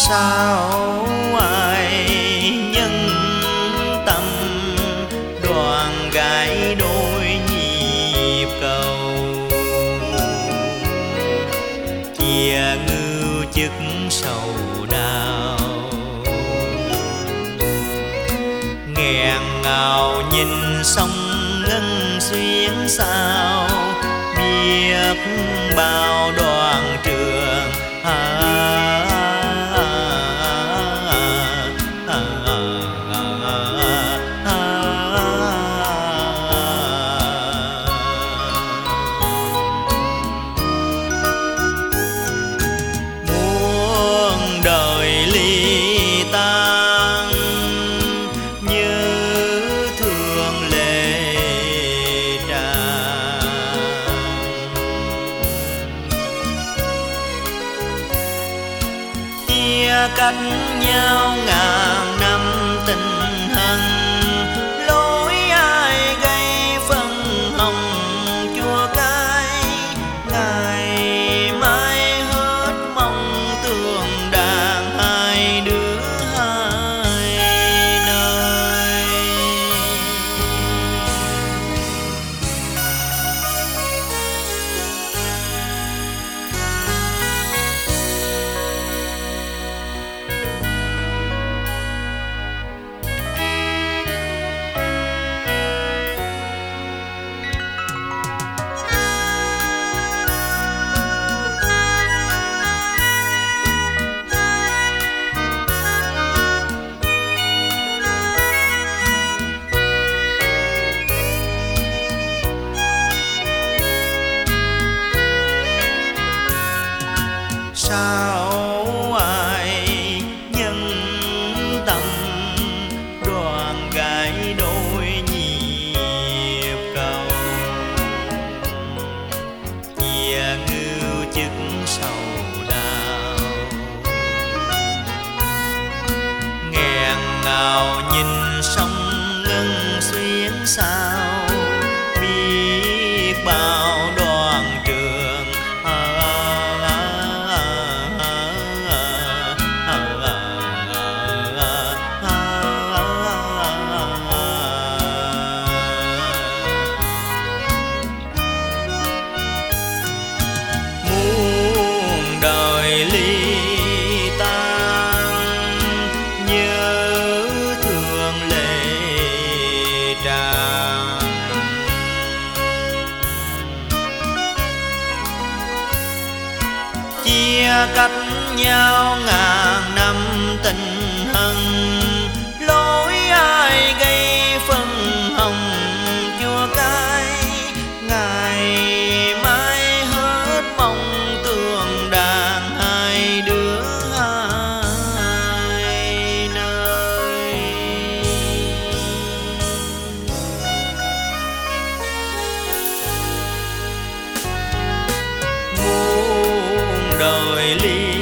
Sao ai nhân tâm đoàn gái đôi nhịp cầu, chia ngưu chức sầu đau, nghẹn ngào nhìn sông ngân xuyến sao, biết bao đoàn trường muôn đời ly tan như thường lệ tràn, chia cách nhau ngàn năm tình hận, lối ai gây phân hồng chua cay, ngày mai hết mong tương đàn hai đứa hai nơi. Sao ai nhân tâm đoàn gái đôi nhịp cầu, chia ngưu chức sầu đau, nghẹn ngào nhìn sông ngân xuyến sao, biết bao đoàn trường đời ly tan như thường lệ tràn, chia cách nhau ngàn năm tình hận, lối ai gây phân hồng chua cay, ngày mai hết mong tương đàn hai đứa hai nơi. Muôn đời ly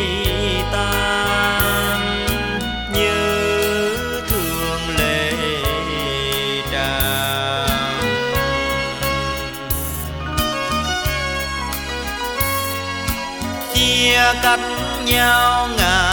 tan như thường lệ tràn, chia cách nhau ngàn